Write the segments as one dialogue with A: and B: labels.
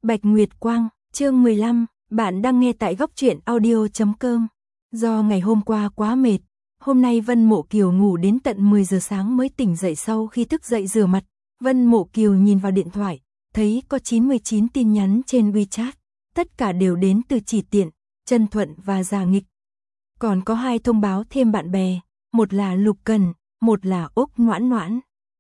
A: Bạch Nguyệt Quang, chương 15, bạn đang nghe tại góc truyện audio.com. Do ngày hôm qua quá mệt, hôm nay Vân Mộ Kiều ngủ đến tận 10 giờ sáng mới tỉnh dậy. Sau khi thức dậy rửa mặt, Vân Mộ Kiều nhìn vào điện thoại, thấy có 99 tin nhắn trên WeChat, tất cả đều đến từ Chỉ Tiện, Trân Thuận và Già Nghịch. Còn có 2 thông báo thêm bạn bè, một là Lục Cần, một là Úc Noãn Noãn.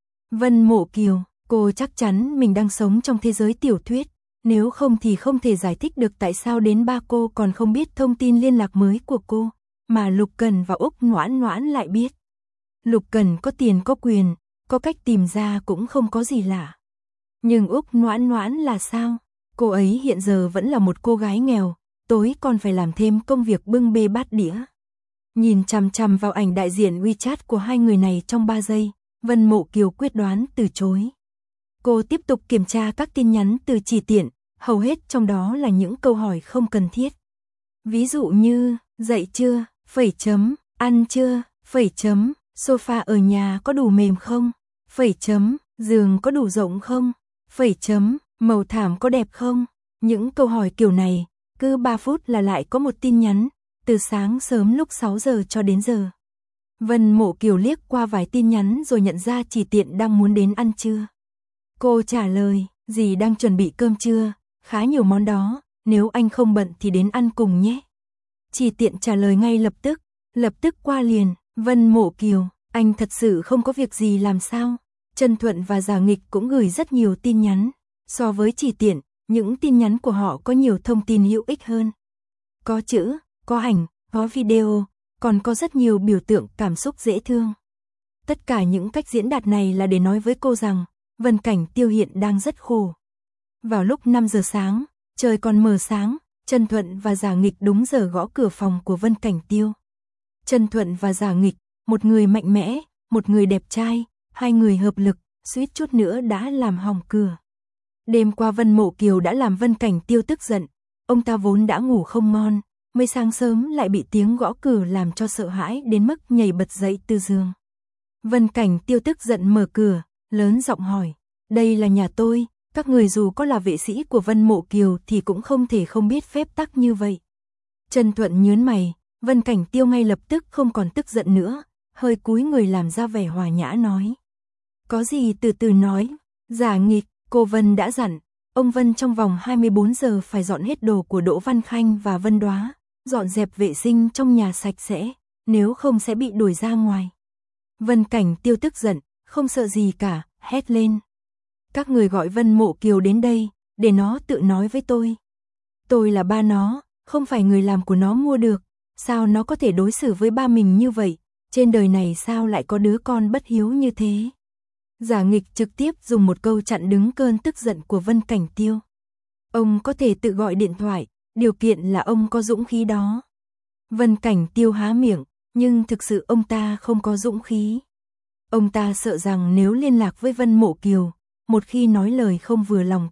A: Vân Mộ Kiều, cô chắc chắn mình đang sống trong thế giới tiểu thuyết, nếu không thì không thể giải thích được tại sao đến ba cô còn không biết thông tin liên lạc mới của cô, mà Lục Cần và Úc Noãn Noãn lại biết. Lục Cần có tiền có quyền, có cách tìm ra cũng không có gì lạ. Nhưng Úc Noãn Noãn là sao? Cô ấy hiện giờ vẫn là một cô gái nghèo, tối còn phải làm thêm công việc bưng bê bát đĩa. Nhìn chằm chằm vào ảnh đại diện WeChat của hai người này trong 3 giây, Vân Mộ Kiều quyết đoán từ chối. Cô tiếp tục kiểm tra các tin nhắn từ Chỉ Tiện, hầu hết trong đó là những câu hỏi không cần thiết. Ví dụ như, dậy chưa, phẩy chấm, ăn chưa, phẩy chấm, sofa ở nhà có đủ mềm không, phẩy chấm, giường có đủ rộng không, phẩy chấm, màu thảm có đẹp không. Những câu hỏi kiểu này, cứ 3 phút là lại có một tin nhắn, từ sáng sớm lúc 6 giờ cho đến giờ. Vân Mộ Kiều liếc qua vài tin nhắn rồi nhận ra Chỉ Tiện đang muốn đến ăn trưa. Cô trả lời, dì đang chuẩn bị cơm trưa, khá nhiều món đó, nếu anh không bận thì đến ăn cùng nhé. Chỉ Tiện trả lời ngay lập tức qua liền. Vân Mộ Kiều, anh thật sự không có việc gì làm sao? Trân Thuận và Già Nghịch cũng gửi rất nhiều tin nhắn. So với Chỉ Tiện, những tin nhắn của họ có nhiều thông tin hữu ích hơn. Có chữ, có ảnh, có video, còn có rất nhiều biểu tượng cảm xúc dễ thương. Tất cả những cách diễn đạt này là để nói với cô rằng Vân Cảnh Tiêu hiện đang rất khổ. Vào lúc 5 giờ sáng, trời còn mờ sáng, Trân Thuận và Già Nghịch đúng giờ gõ cửa phòng của Vân Cảnh Tiêu. Trân Thuận và Già Nghịch, một người mạnh mẽ, một người đẹp trai, hai người hợp lực, suýt chút nữa đã làm hỏng cửa. Đêm qua Vân Mộ Kiều đã làm Vân Cảnh Tiêu tức giận, ông ta vốn đã ngủ không ngon, mới sáng sớm lại bị tiếng gõ cửa làm cho sợ hãi đến mức nhảy bật dậy từ giường. Vân Cảnh Tiêu tức giận mở cửa, lớn giọng hỏi, đây là nhà tôi, các người dù có là vệ sĩ của Vân Mộ Kiều thì cũng không thể không biết phép tắc như vậy. Trân Thuận nhớn mày, Vân Cảnh Tiêu ngay lập tức không còn tức giận nữa, hơi cúi người làm ra vẻ hòa nhã nói. Có gì từ từ nói, Già Nghịch, cô Vân đã dặn, ông Vân trong vòng 24 giờ phải dọn hết đồ của Đỗ Văn Khanh và Vân Đóa, dọn dẹp vệ sinh trong nhà sạch sẽ, nếu không sẽ bị đuổi ra ngoài. Vân Cảnh Tiêu tức giận, không sợ gì cả, hét lên. Các người gọi Vân Mộ Kiều đến đây, để nó tự nói với tôi. Tôi là ba nó, không phải người làm của nó mua được, sao nó có thể đối xử với ba mình như vậy, trên đời này sao lại có đứa con bất hiếu như thế. Già Nghịch trực tiếp dùng một câu chặn đứng cơn tức giận của Vân Cảnh Tiêu. Ông có thể tự gọi điện thoại, điều kiện là ông có dũng khí đó. Vân Cảnh Tiêu há miệng, nhưng thực sự ông ta không có dũng khí. Ông ta sợ rằng nếu liên lạc với Vân Mộ Kiều, một khi nói lời không vừa lòng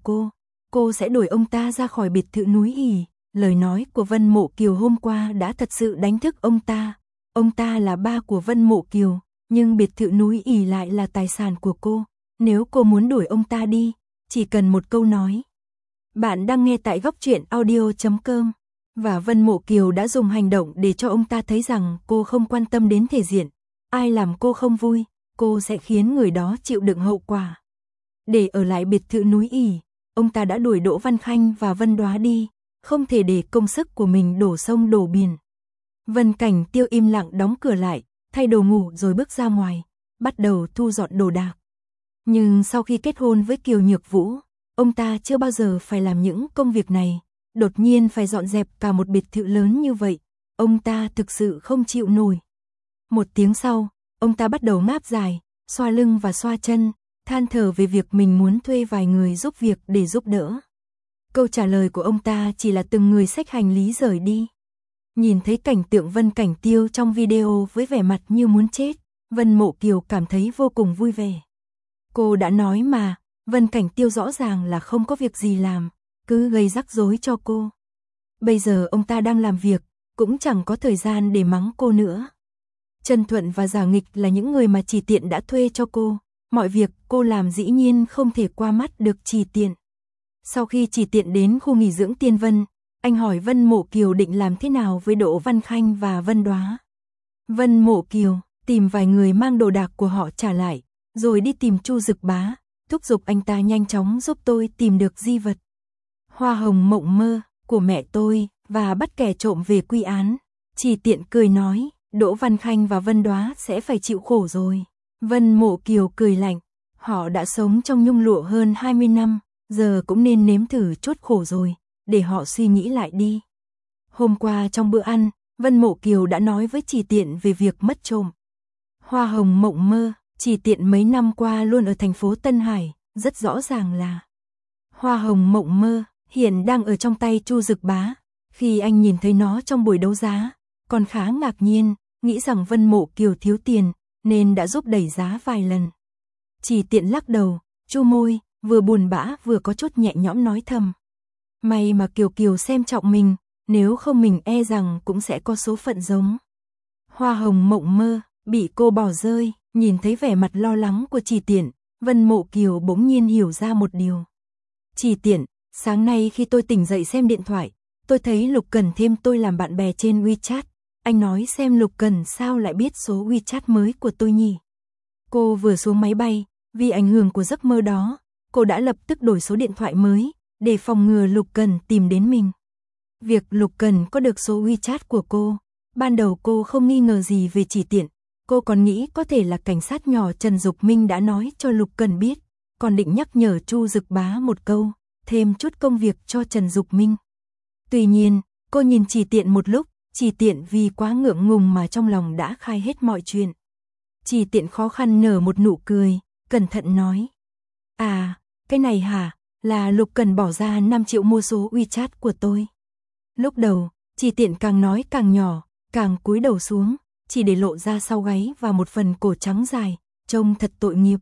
A: cô sẽ đuổi ông ta ra khỏi biệt thự núi ỉ. Lời nói của Vân Mộ Kiều hôm qua đã thật sự đánh thức ông ta. Ông ta là ba của Vân Mộ Kiều, nhưng biệt thự núi ỉ lại là tài sản của cô. Nếu cô muốn đuổi ông ta đi, chỉ cần một câu nói. Bạn đang nghe tại góc truyện audio.com. Và Vân Mộ Kiều đã dùng hành động để cho ông ta thấy rằng cô không quan tâm đến thể diện. Ai làm cô không vui, cô sẽ khiến người đó chịu đựng hậu quả. Để ở lại biệt thự núi ỉ, ông ta đã đuổi Đỗ Văn Khanh và Vân Đóa đi, không thể để công sức của mình đổ sông đổ biển. Vân Cảnh Tiêu im lặng đóng cửa lại, thay đồ ngủ rồi bước ra ngoài, bắt đầu thu dọn đồ đạc. Nhưng sau khi kết hôn với Kiều Nhược Vũ, ông ta chưa bao giờ phải làm những công việc này, đột nhiên phải dọn dẹp cả một biệt thự lớn như vậy, ông ta thực sự không chịu nổi. Một tiếng sau, ông ta bắt đầu ngáp dài, xoa lưng và xoa chân, than thở về việc mình muốn thuê vài người giúp việc để giúp đỡ. Câu trả lời của ông ta chỉ là từng người xách hành lý rời đi. Nhìn thấy cảnh tượng Vân Cảnh Tiêu trong video với vẻ mặt như muốn chết, Vân Mộ Kiều cảm thấy vô cùng vui vẻ. Cô đã nói mà, Vân Cảnh Tiêu rõ ràng là không có việc gì làm, cứ gây rắc rối cho cô. Bây giờ ông ta đang làm việc, cũng chẳng có thời gian để mắng cô nữa. Trân Thuận và Già Nghịch là những người mà Chỉ Tiện đã thuê cho cô, mọi việc cô làm dĩ nhiên không thể qua mắt được Chỉ Tiện. Sau khi Chỉ Tiện đến khu nghỉ dưỡng Tiên Vân, anh hỏi Vân Mộ Kiều định làm thế nào với Đỗ Văn Khanh và Vân Đóa. Vân Mộ Kiều tìm vài người mang đồ đạc của họ trả lại, rồi đi tìm Chu Dực Bá, thúc giục anh ta nhanh chóng giúp tôi tìm được di vật Hoa Hồng Mộng Mơ của mẹ tôi và bắt kẻ trộm về quy án. Chỉ Tiện cười nói, Đỗ Văn Khanh và Vân Đóa sẽ phải chịu khổ rồi. Vân Mộ Kiều cười lạnh, họ đã sống trong nhung lụa hơn 20 năm, giờ cũng nên nếm thử chút khổ rồi, để họ suy nghĩ lại đi. Hôm qua trong bữa ăn, Vân Mộ Kiều đã nói với Chỉ Tiện về việc mất trộm Hoa Hồng Mộng Mơ. Chỉ Tiện mấy năm qua luôn ở thành phố Tân Hải, rất rõ ràng là Hoa Hồng Mộng Mơ hiện đang ở trong tay Chu Dực Bá. Khi anh nhìn thấy nó trong buổi đấu giá, còn khá ngạc nhiên, nghĩ rằng Vân Mộ Kiều thiếu tiền, nên đã giúp đẩy giá vài lần. Chỉ Tiện lắc đầu, chu môi, vừa buồn bã vừa có chút nhẹ nhõm nói thầm. May mà Kiều Kiều xem trọng mình, nếu không mình e rằng cũng sẽ có số phận giống Hoa Hồng Mộng Mơ, bị cô bỏ rơi. Nhìn thấy vẻ mặt lo lắng của Chỉ Tiện, Vân Mộ Kiều bỗng nhiên hiểu ra một điều. Chỉ Tiện, sáng nay khi tôi tỉnh dậy xem điện thoại, tôi thấy Lục Cần thêm tôi làm bạn bè trên WeChat. Anh nói xem Lục Cần sao lại biết số WeChat mới của tôi nhỉ? Cô vừa xuống máy bay, vì ảnh hưởng của giấc mơ đó, cô đã lập tức đổi số điện thoại mới, để phòng ngừa Lục Cần tìm đến mình. Việc Lục Cần có được số WeChat của cô, ban đầu cô không nghi ngờ gì về Chỉ Tiện. Cô còn nghĩ có thể là cảnh sát nhỏ Trần Dục Minh đã nói cho Lục Cần biết, còn định nhắc nhở Chu Dực Bá một câu, thêm chút công việc cho Trần Dục Minh. Tuy nhiên, cô nhìn Chỉ Tiện một lúc, Chỉ Tiện vì quá ngượng ngùng mà trong lòng đã khai hết mọi chuyện. Chỉ Tiện khó khăn nở một nụ cười, cẩn thận nói. À, cái này hả, là Lục Cần bỏ ra 5 triệu mua số WeChat của tôi. Lúc đầu, Chỉ Tiện càng nói càng nhỏ, càng cúi đầu xuống, chỉ để lộ ra sau gáy và một phần cổ trắng dài, trông thật tội nghiệp.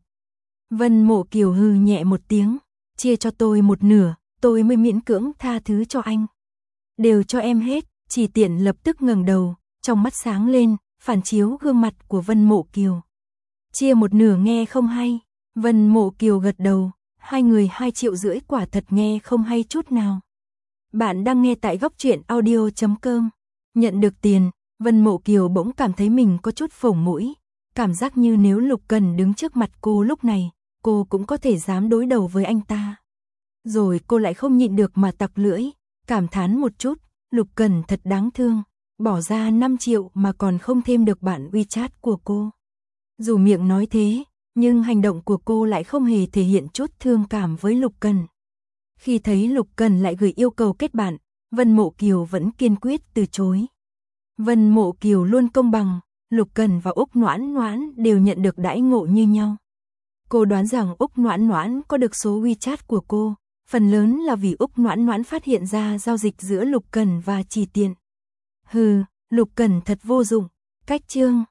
A: Vân Mộ Kiều hừ nhẹ một tiếng, chia cho tôi một nửa, tôi mới miễn cưỡng tha thứ cho anh. Đều cho em hết. Chỉ Tiện lập tức ngẩng đầu, trong mắt sáng lên, phản chiếu gương mặt của Vân Mộ Kiều. Chia một nửa nghe không hay. Vân Mộ Kiều gật đầu, hai người 2,5 triệu quả thật nghe không hay chút nào. Bạn đang nghe tại góc truyện audio.com. Nhận được tiền, Vân Mộ Kiều bỗng cảm thấy mình có chút phồng mũi, cảm giác như nếu Lục Cần đứng trước mặt cô lúc này, cô cũng có thể dám đối đầu với anh ta. Rồi cô lại không nhịn được mà tặc lưỡi, cảm thán một chút, Lục Cần thật đáng thương, bỏ ra 5 triệu mà còn không thêm được bạn WeChat của cô. Dù miệng nói thế, nhưng hành động của cô lại không hề thể hiện chút thương cảm với Lục Cần. Khi thấy Lục Cần lại gửi yêu cầu kết bạn, Vân Mộ Kiều vẫn kiên quyết từ chối. Vân Mộ Kiều luôn công bằng, Lục Cần và Úc Noãn Noãn đều nhận được đãi ngộ như nhau. Cô đoán rằng Úc Noãn Noãn có được số WeChat của cô, phần lớn là vì Úc Noãn Noãn phát hiện ra giao dịch giữa Lục Cần và Chỉ Tiện. Hừ, Lục Cần thật vô dụng, cách chương.